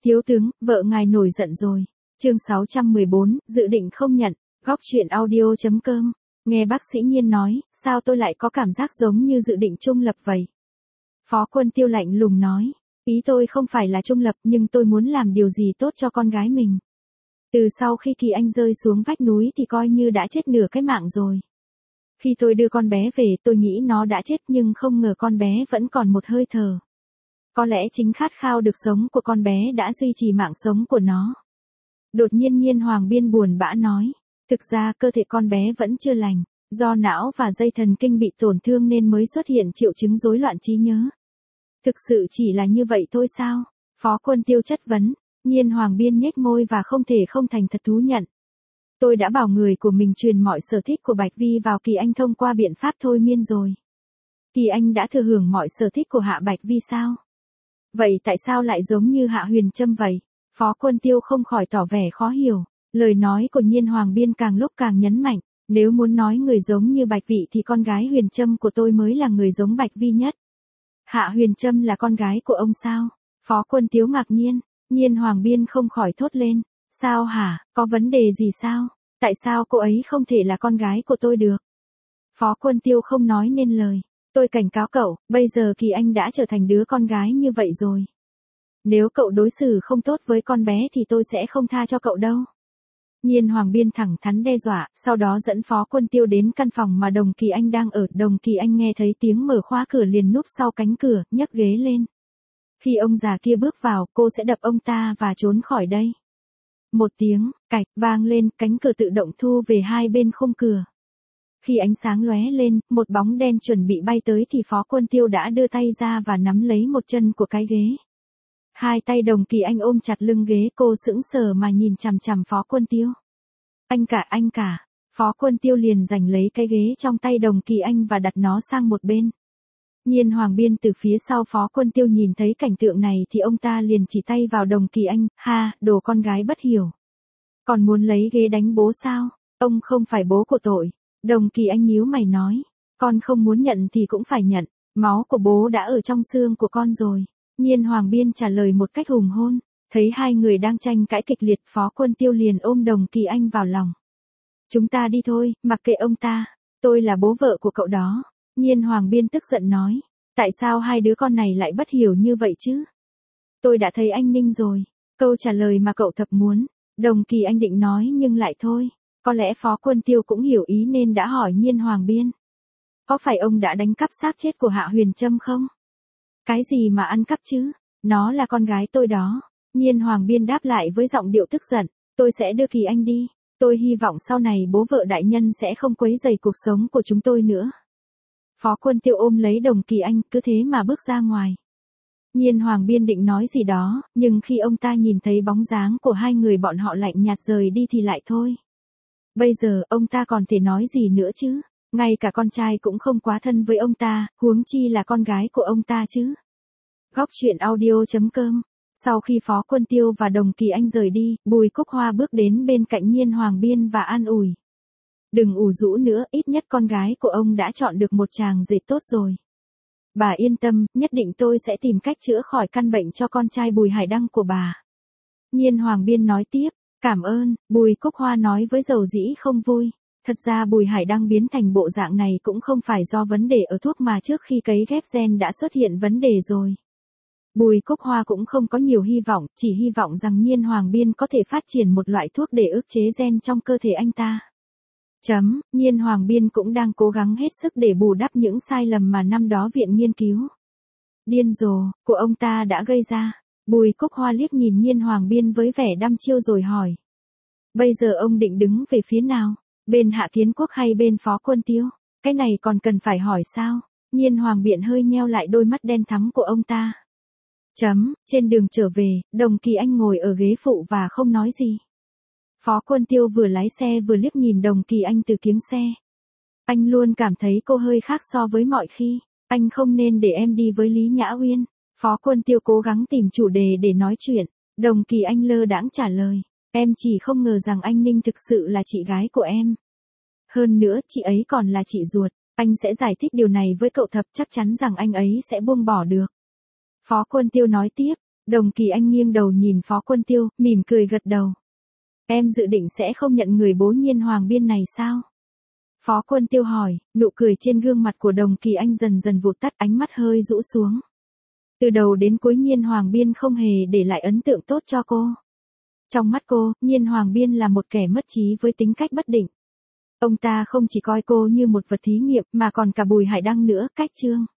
Thiếu tướng, vợ ngài nổi giận rồi. Chương 614, dự định không nhận. Góc truyện audio.com. Nghe bác sĩ Nhiên nói, sao tôi lại có cảm giác giống như dự định trung lập vậy? Phó Quân Tiêu lạnh lùng nói, ý tôi không phải là trung lập nhưng tôi muốn làm điều gì tốt cho con gái mình. Từ sau khi Kỳ Anh rơi xuống vách núi thì coi như đã chết nửa cái mạng rồi. Khi tôi đưa con bé về tôi nghĩ nó đã chết nhưng không ngờ con bé vẫn còn một hơi thở. Có lẽ chính khát khao được sống của con bé đã duy trì mạng sống của nó. Đột nhiên Nhiên Hoàng Biên buồn bã nói, thực ra cơ thể con bé vẫn chưa lành, do não và dây thần kinh bị tổn thương nên mới xuất hiện triệu chứng rối loạn trí nhớ. Thực sự chỉ là như vậy thôi sao? Phó Quân Tiêu chất vấn. Nhiên Hoàng Biên nhếch môi và không thể không thành thật thú nhận. Tôi đã bảo người của mình truyền mọi sở thích của Bạch Vi vào Kỳ Anh thông qua biện pháp thôi miên rồi. Kỳ Anh đã thừa hưởng mọi sở thích của Hạ Bạch Vi sao? Vậy tại sao lại giống như Hạ Huyền Trâm vậy? Phó Quân Tiêu không khỏi tỏ vẻ khó hiểu. Lời nói của Nhiên Hoàng Biên càng lúc càng nhấn mạnh. Nếu muốn nói người giống như Bạch Vi thì con gái Huyền Trâm của tôi mới là người giống Bạch Vi nhất. Hạ Huyền Trâm là con gái của ông sao? Phó Quân Tiêu ngạc nhiên. Nhiên Hoàng Biên không khỏi thốt lên. Sao hả? Có vấn đề gì sao? Tại sao cô ấy không thể là con gái của tôi được? Phó Quân Tiêu không nói nên lời. Tôi cảnh cáo cậu, bây giờ Kỳ Anh đã trở thành đứa con gái như vậy rồi. Nếu cậu đối xử không tốt với con bé thì tôi sẽ không tha cho cậu đâu. Nhiên Hoàng Biên thẳng thắn đe dọa, sau đó dẫn Phó Quân Tiêu đến căn phòng mà Đồng Kỳ Anh đang ở. Đồng Kỳ Anh nghe thấy tiếng mở khóa cửa liền núp sau cánh cửa, nhấc ghế lên. Khi ông già kia bước vào, cô sẽ đập ông ta và trốn khỏi đây. Một tiếng, cạch, vang lên, cánh cửa tự động thu về hai bên khung cửa. Khi ánh sáng lóe lên, một bóng đen chuẩn bị bay tới thì Phó Quân Tiêu đã đưa tay ra và nắm lấy một chân của cái ghế. Hai tay Đồng Kỳ Anh ôm chặt lưng ghế, cô sững sờ mà nhìn chằm chằm Phó Quân Tiêu. Anh cả. Phó Quân Tiêu liền giành lấy cái ghế trong tay Đồng Kỳ Anh và đặt nó sang một bên. Nhiên Hoàng Biên từ phía sau Phó Quân Tiêu nhìn thấy cảnh tượng này thì ông ta liền chỉ tay vào Đồng Kỳ Anh, ha, đồ con gái bất hiểu. Còn muốn lấy ghế đánh bố sao? Ông không phải bố của tội. Đồng Kỳ Anh nhíu mày nói, con không muốn nhận thì cũng phải nhận, máu của bố đã ở trong xương của con rồi. Nhiên Hoàng Biên trả lời một cách hùng hôn, thấy hai người đang tranh cãi kịch liệt, Phó Quân Tiêu liền ôm Đồng Kỳ Anh vào lòng. Chúng ta đi thôi, mặc kệ ông ta, tôi là bố vợ của cậu đó. Nhiên Hoàng Biên tức giận nói, tại sao hai đứa con này lại bất hiểu như vậy chứ? Tôi đã thấy anh Ninh rồi, câu trả lời mà cậu thập muốn. Đồng Kỳ Anh định nói nhưng lại thôi. Có lẽ Phó Quân Tiêu cũng hiểu ý nên đã hỏi Nhiên Hoàng Biên. Có phải ông đã đánh cắp xác chết của Hạ Huyền Trâm không? Cái gì mà ăn cắp chứ? Nó là con gái tôi đó. Nhiên Hoàng Biên đáp lại với giọng điệu tức giận. Tôi sẽ đưa Kỳ Anh đi. Tôi hy vọng sau này bố vợ đại nhân sẽ không quấy rầy cuộc sống của chúng tôi nữa. Phó Quân Tiêu ôm lấy Đồng Kỳ Anh cứ thế mà bước ra ngoài. Nhiên Hoàng Biên định nói gì đó, nhưng khi ông ta nhìn thấy bóng dáng của hai người bọn họ lạnh nhạt rời đi thì lại thôi. Bây giờ ông ta còn thể nói gì nữa chứ? Ngay cả con trai cũng không quá thân với ông ta, huống chi là con gái của ông ta chứ. Góc truyện audio.com. Sau khi Phó Quân Tiêu và Đồng Kỳ Anh rời đi, Bùi Cúc Hoa bước đến bên cạnh Nhiên Hoàng Biên và an ủi. Đừng ủ rũ nữa, ít nhất con gái của ông đã chọn được một chàng rể tốt rồi. Bà yên tâm, nhất định tôi sẽ tìm cách chữa khỏi căn bệnh cho con trai Bùi Hải Đăng của bà. Nhiên Hoàng Biên nói tiếp. Cảm ơn, Bùi Cúc Hoa nói với dầu dĩ không vui. Thật ra Bùi Hải Đăng biến thành bộ dạng này cũng không phải do vấn đề ở thuốc mà trước khi cấy ghép gen đã xuất hiện vấn đề rồi. Bùi Cúc Hoa cũng không có nhiều hy vọng, chỉ hy vọng rằng Nhiên Hoàng Biên có thể phát triển một loại thuốc để ức chế gen trong cơ thể anh ta. Nhiên Hoàng Biên cũng đang cố gắng hết sức để bù đắp những sai lầm mà năm đó viện nghiên cứu điên rồ của ông ta đã gây ra. Bùi Cúc Hoa liếc nhìn Nhiên Hoàng Biên với vẻ đăm chiêu rồi hỏi. Bây giờ ông định đứng về phía nào? Bên Hạ Kiến Quốc hay bên Phó Quân Tiêu? Cái này còn cần phải hỏi sao? Nhiên Hoàng Biên hơi nheo lại đôi mắt đen thắm của ông ta. Trên đường trở về, Đồng Kỳ Anh ngồi ở ghế phụ và không nói gì. Phó Quân Tiêu vừa lái xe vừa liếc nhìn Đồng Kỳ Anh từ kiếng xe. Anh luôn cảm thấy cô hơi khác so với mọi khi. Anh không nên để em đi với Lý Nhã Uyên. Phó Quân Tiêu cố gắng tìm chủ đề để nói chuyện. Đồng Kỳ Anh lơ đãng trả lời. Em chỉ không ngờ rằng anh Ninh thực sự là chị gái của em. Hơn nữa, chị ấy còn là chị ruột. Anh sẽ giải thích điều này với cậu Thập, chắc chắn rằng anh ấy sẽ buông bỏ được. Phó Quân Tiêu nói tiếp. Đồng Kỳ Anh nghiêng đầu nhìn Phó Quân Tiêu, mỉm cười gật đầu. Em dự định sẽ không nhận người bố Nhiên Hoàng Biên này sao? Phó Quân Tiêu hỏi, nụ cười trên gương mặt của Đồng Kỳ Anh dần dần vụt tắt, ánh mắt hơi rũ xuống. Từ đầu đến cuối Nhiên Hoàng Biên không hề để lại ấn tượng tốt cho cô. Trong mắt cô, Nhiên Hoàng Biên là một kẻ mất trí với tính cách bất định. Ông ta không chỉ coi cô như một vật thí nghiệm mà còn cả Bùi Hải Đăng nữa, cách Trương